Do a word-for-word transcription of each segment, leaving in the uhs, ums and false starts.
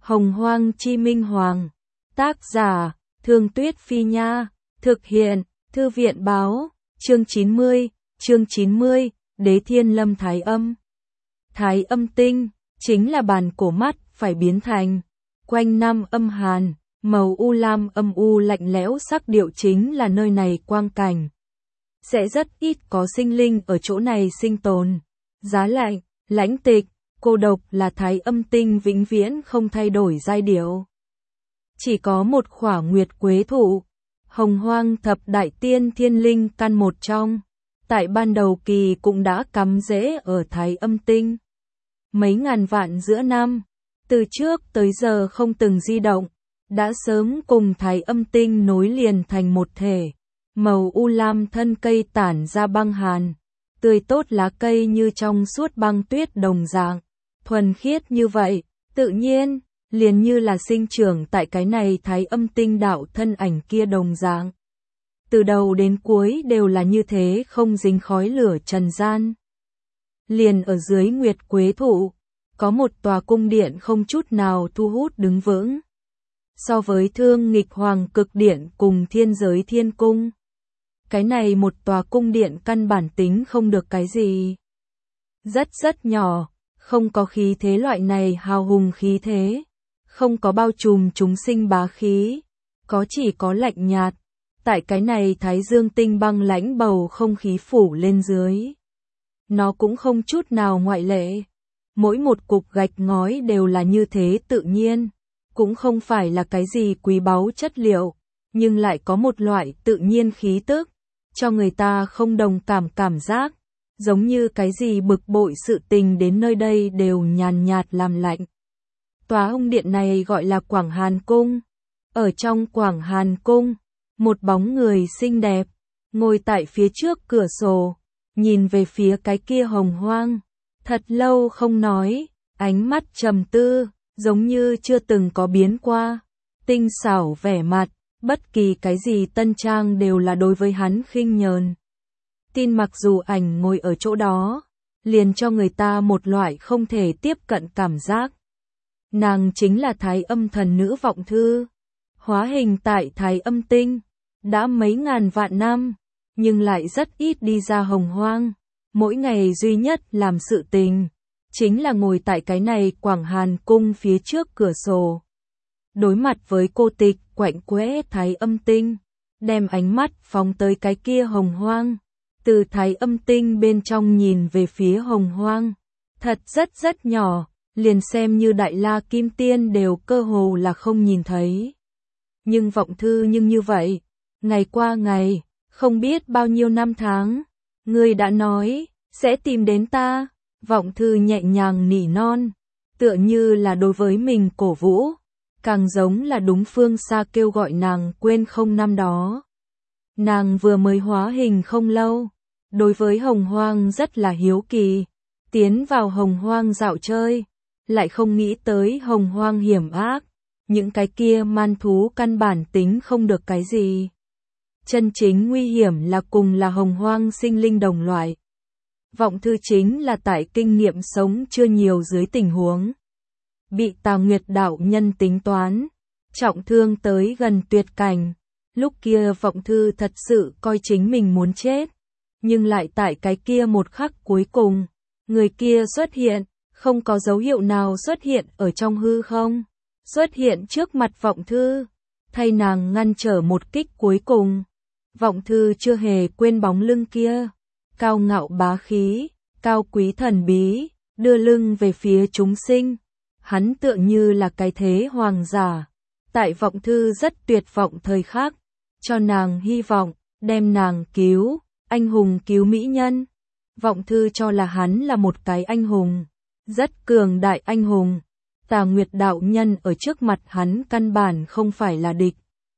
Hồng Hoang Chi Minh Hoàng. Tác giả, Thương Tuyết Phi Nha. Thực hiện, Thư viện Báo. Chương chín mươi, chương chín mươi, Đế Thiên Lâm Thái Âm. Thái Âm tinh, chính là bàn cổ mắt phải biến thành. Quanh năm âm hàn, màu u lam âm u lạnh lẽo sắc điệu chính là nơi này quang cảnh. Sẽ rất ít có sinh linh ở chỗ này sinh tồn. Giá lạnh, lãnh tịch, cô độc là Thái Âm tinh vĩnh viễn không thay đổi giai điệu. Chỉ có một khỏa nguyệt quế thụ, Hồng Hoang thập đại tiên thiên linh căn một trong, tại ban đầu kỳ cũng đã cắm rễ ở Thái Âm tinh. Mấy ngàn vạn giữa năm, từ trước tới giờ không từng di động, đã sớm cùng Thái Âm tinh nối liền thành một thể. Màu u lam thân cây tản ra băng hàn, tươi tốt lá cây như trong suốt băng tuyết đồng dạng, thuần khiết như vậy, tự nhiên, liền như là sinh trưởng tại cái này Thái Âm tinh đạo thân ảnh kia đồng dạng. Từ đầu đến cuối đều là như thế, không dính khói lửa trần gian. Liền ở dưới nguyệt quế thụ, có một tòa cung điện không chút nào thu hút đứng vững. So với Thương Nghịch Hoàng Cực Điện cùng Thiên Giới Thiên Cung, cái này một tòa cung điện căn bản tính không được cái gì. Rất rất nhỏ, không có khí thế loại này hào hùng khí thế, không có bao trùm chúng sinh bá khí, có chỉ có lạnh nhạt. Tại cái này Thái Dương tinh băng lãnh bầu không khí phủ lên dưới. Nó cũng không chút nào ngoại lệ. Mỗi một cục gạch ngói đều là như thế tự nhiên, cũng không phải là cái gì quý báu chất liệu, nhưng lại có một loại tự nhiên khí tức, cho người ta không đồng cảm cảm giác, giống như cái gì bực bội sự tình đến nơi đây đều nhàn nhạt làm lạnh. Tòa cung điện này gọi là Quảng Hàn Cung. Ở trong Quảng Hàn Cung, một bóng người xinh đẹp, ngồi tại phía trước cửa sổ, nhìn về phía cái kia hồng hoang, thật lâu không nói, ánh mắt trầm tư, giống như chưa từng có biến qua, tinh xảo vẻ mặt, bất kỳ cái gì tân trang đều là đối với hắn khinh nhờn. Tin mặc dù ảnh ngồi ở chỗ đó, liền cho người ta một loại không thể tiếp cận cảm giác. Nàng chính là Thái Âm thần nữ Vọng Thư, hóa hình tại Thái Âm tinh, đã mấy ngàn vạn năm, nhưng lại rất ít đi ra hồng hoang, mỗi ngày duy nhất làm sự tình, chính là ngồi tại cái này Quảng Hàn Cung phía trước cửa sổ. Đối mặt với cô tịch quạnh quẽ Thái Âm tinh, đem ánh mắt phóng tới cái kia hồng hoang, từ Thái Âm tinh bên trong nhìn về phía hồng hoang, thật rất rất nhỏ, liền xem như Đại La Kim Tiên đều cơ hồ là không nhìn thấy. Nhưng Vọng Thư nhưng như vậy, ngày qua ngày, không biết bao nhiêu năm tháng, ngươi đã nói, sẽ tìm đến ta, Vọng Thư nhẹ nhàng nỉ non, tựa như là đối với mình cổ vũ, càng giống là đúng phương xa kêu gọi nàng quên không năm đó. Nàng vừa mới hóa hình không lâu, đối với hồng hoang rất là hiếu kỳ, tiến vào hồng hoang dạo chơi, lại không nghĩ tới hồng hoang hiểm ác, những cái kia man thú căn bản tính không được cái gì. Chân chính nguy hiểm là cùng là hồng hoang sinh linh đồng loại. Vọng Thư chính là tại kinh nghiệm sống chưa nhiều dưới tình huống, bị Tào Nguyệt đạo nhân tính toán, trọng thương tới gần tuyệt cảnh. Lúc kia Vọng Thư thật sự coi chính mình muốn chết, nhưng lại tại cái kia một khắc cuối cùng, người kia xuất hiện, không có dấu hiệu nào xuất hiện ở trong hư không, xuất hiện trước mặt Vọng Thư, thay nàng ngăn trở một kích cuối cùng. Vọng Thư chưa hề quên bóng lưng kia, cao ngạo bá khí, cao quý thần bí, đưa lưng về phía chúng sinh. Hắn tựa như là cái thế hoàng giả, tại Vọng Thư rất tuyệt vọng thời khắc, cho nàng hy vọng, đem nàng cứu, anh hùng cứu mỹ nhân. Vọng Thư cho là hắn là một cái anh hùng, rất cường đại anh hùng. Tà Nguyệt đạo nhân ở trước mặt hắn căn bản không phải là địch.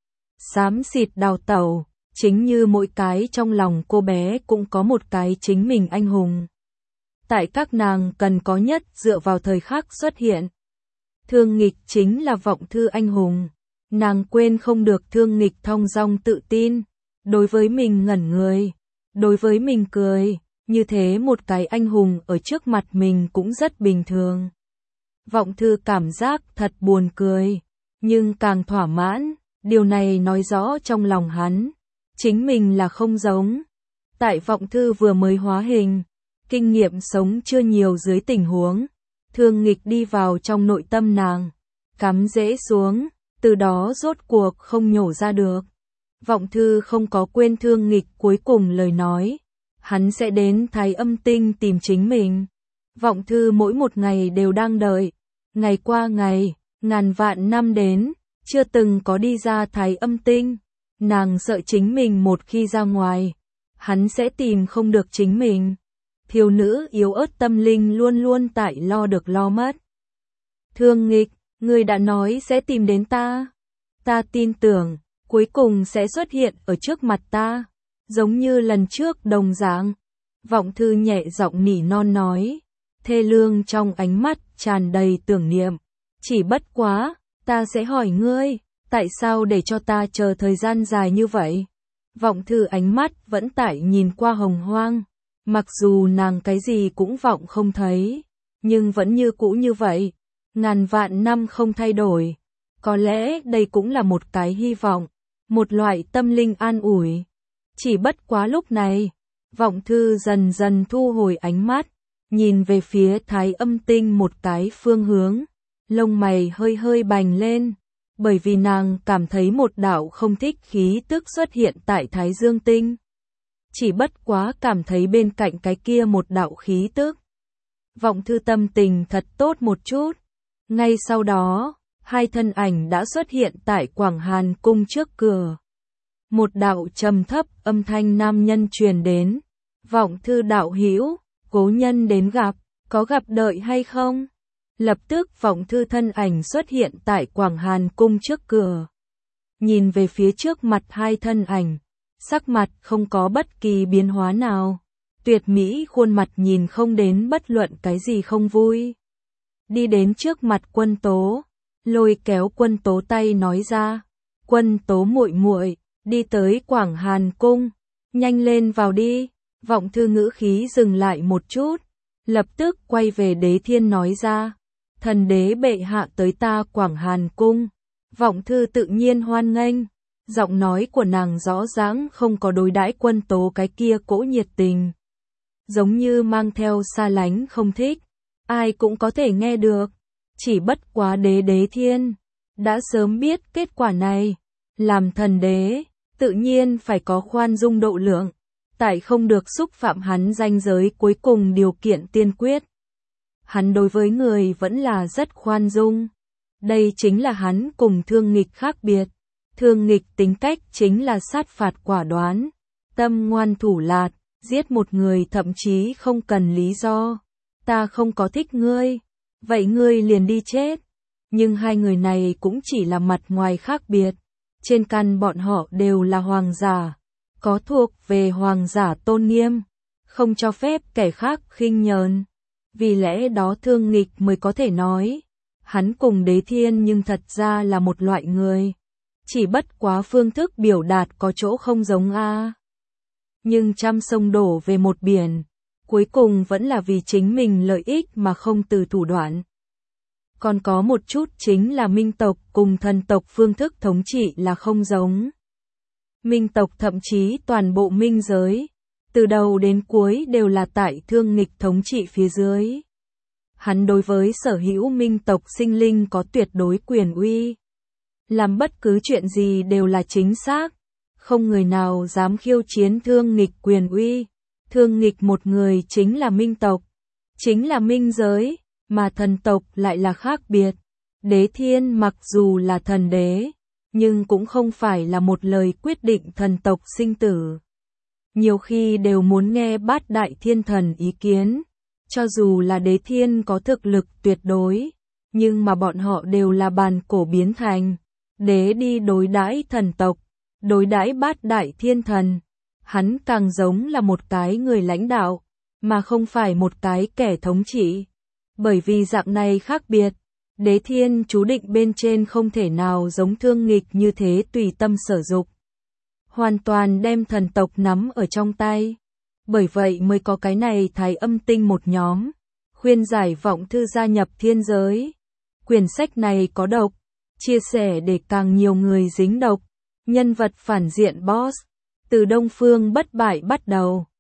Xám xịt đào tẩu, chính như mỗi cái trong lòng cô bé cũng có một cái chính mình anh hùng. Tại các nàng cần có nhất dựa vào thời khắc xuất hiện. Thương Nghịch chính là Vọng Thư anh hùng. Nàng quên không được Thương Nghịch thong dong tự tin, đối với mình ngẩn người, đối với mình cười, như thế một cái anh hùng ở trước mặt mình cũng rất bình thường. Vọng Thư cảm giác thật buồn cười, nhưng càng thỏa mãn, điều này nói rõ trong lòng hắn, chính mình là không giống. Tại Vọng Thư vừa mới hóa hình, kinh nghiệm sống chưa nhiều dưới tình huống, Thương Nghịch đi vào trong nội tâm nàng, cắm rễ xuống, từ đó rốt cuộc không nhổ ra được. Vọng Thư không có quên Thương Nghịch cuối cùng lời nói, hắn sẽ đến Thái Âm Tinh tìm chính mình. Vọng Thư mỗi một ngày đều đang đợi, ngày qua ngày, ngàn vạn năm đến, chưa từng có đi ra Thái Âm Tinh. Nàng sợ chính mình một khi ra ngoài, hắn sẽ tìm không được chính mình. Thiếu nữ yếu ớt tâm linh luôn luôn tại lo được lo mất. Thương Nghịch, ngươi đã nói sẽ tìm đến ta. Ta tin tưởng, cuối cùng sẽ xuất hiện ở trước mặt ta, giống như lần trước đồng dạng. Vọng Thư nhẹ giọng nỉ non nói, thê lương trong ánh mắt tràn đầy tưởng niệm. Chỉ bất quá, ta sẽ hỏi ngươi, tại sao để cho ta chờ thời gian dài như vậy? Vọng Thư ánh mắt vẫn tại nhìn qua Hồng Hoang, mặc dù nàng cái gì cũng vọng không thấy, nhưng vẫn như cũ như vậy, ngàn vạn năm không thay đổi. Có lẽ đây cũng là một cái hy vọng, một loại tâm linh an ủi. Chỉ bất quá lúc này, Vọng Thư dần dần thu hồi ánh mắt, nhìn về phía Thái Âm Tinh một cái phương hướng, lông mày hơi hơi bành lên, bởi vì nàng cảm thấy một đạo không thích khí tức xuất hiện tại Thái Dương Tinh. Chỉ bất quá cảm thấy bên cạnh cái kia một đạo khí tức. Vọng Thư tâm tình thật tốt một chút. Ngay sau đó, hai thân ảnh đã xuất hiện tại Quảng Hàn Cung trước cửa. Một đạo trầm thấp âm thanh nam nhân truyền đến. Vọng Thư đạo hữu, cố nhân đến gặp, có gặp đợi hay không? Lập tức Vọng Thư thân ảnh xuất hiện tại Quảng Hàn Cung trước cửa. Nhìn về phía trước mặt hai thân ảnh, sắc mặt không có bất kỳ biến hóa nào. Tuyệt mỹ khuôn mặt nhìn không đến bất luận cái gì không vui. Đi đến trước mặt Quân Tố, lôi kéo Quân Tố tay nói ra, Quân Tố muội muội, đi tới Quảng Hàn Cung, nhanh lên vào đi. Vọng Thư ngữ khí dừng lại một chút, lập tức quay về Đế Thiên nói ra, thần đế bệ hạ tới ta Quảng Hàn Cung. Vọng Thư tự nhiên hoan nghênh, giọng nói của nàng rõ ràng không có đối đãi Quân Tố cái kia cỗ nhiệt tình, giống như mang theo xa lánh không thích, ai cũng có thể nghe được. Chỉ bất quá đế Đế Thiên đã sớm biết kết quả này, làm thần đế, tự nhiên phải có khoan dung độ lượng, tại không được xúc phạm hắn ranh giới cuối cùng điều kiện tiên quyết. Hắn đối với người vẫn là rất khoan dung. Đây chính là hắn cùng Thương Nghịch khác biệt. Thương Nghịch tính cách chính là sát phạt quả đoán, tâm ngoan thủ lạt, giết một người thậm chí không cần lý do. Ta không có thích ngươi, vậy ngươi liền đi chết. Nhưng hai người này cũng chỉ là mặt ngoài khác biệt. Trên căn bọn họ đều là hoàng giả, có thuộc về hoàng giả tôn nghiêm, không cho phép kẻ khác khinh nhờn. Vì lẽ đó Thương Nghịch mới có thể nói, hắn cùng Đế Thiên nhưng thật ra là một loại người. Chỉ bất quá phương thức biểu đạt có chỗ không giống a. Nhưng trăm sông đổ về một biển, cuối cùng vẫn là vì chính mình lợi ích mà không từ thủ đoạn. Còn có một chút chính là minh tộc cùng thần tộc phương thức thống trị là không giống. Minh tộc thậm chí toàn bộ minh giới, từ đầu đến cuối đều là tại Thương Nghịch thống trị phía dưới. Hắn đối với sở hữu minh tộc sinh linh có tuyệt đối quyền uy. Làm bất cứ chuyện gì đều là chính xác, không người nào dám khiêu chiến Thương Nghịch quyền uy. Thương Nghịch một người chính là minh tộc, chính là minh giới, mà thần tộc lại là khác biệt. Đế Thiên mặc dù là thần đế, nhưng cũng không phải là một lời quyết định thần tộc sinh tử. Nhiều khi đều muốn nghe bát đại thiên thần ý kiến, cho dù là Đế Thiên có thực lực tuyệt đối, nhưng mà bọn họ đều là bàn cổ biến thành. Đế đi đối đãi thần tộc, đối đãi bát đại thiên thần, hắn càng giống là một cái người lãnh đạo, mà không phải một cái kẻ thống trị. Bởi vì dạng này khác biệt, Đế Thiên chú định bên trên không thể nào giống Thương Nghịch như thế tùy tâm sở dục, hoàn toàn đem thần tộc nắm ở trong tay. Bởi vậy mới có cái này Thái Âm Tinh một nhóm, khuyên giải Vọng Thư gia nhập thiên giới. quyển sách này có độc, chia sẻ để càng nhiều người dính độc. Nhân vật phản diện Boss, từ Đông Phương bất bại bắt đầu.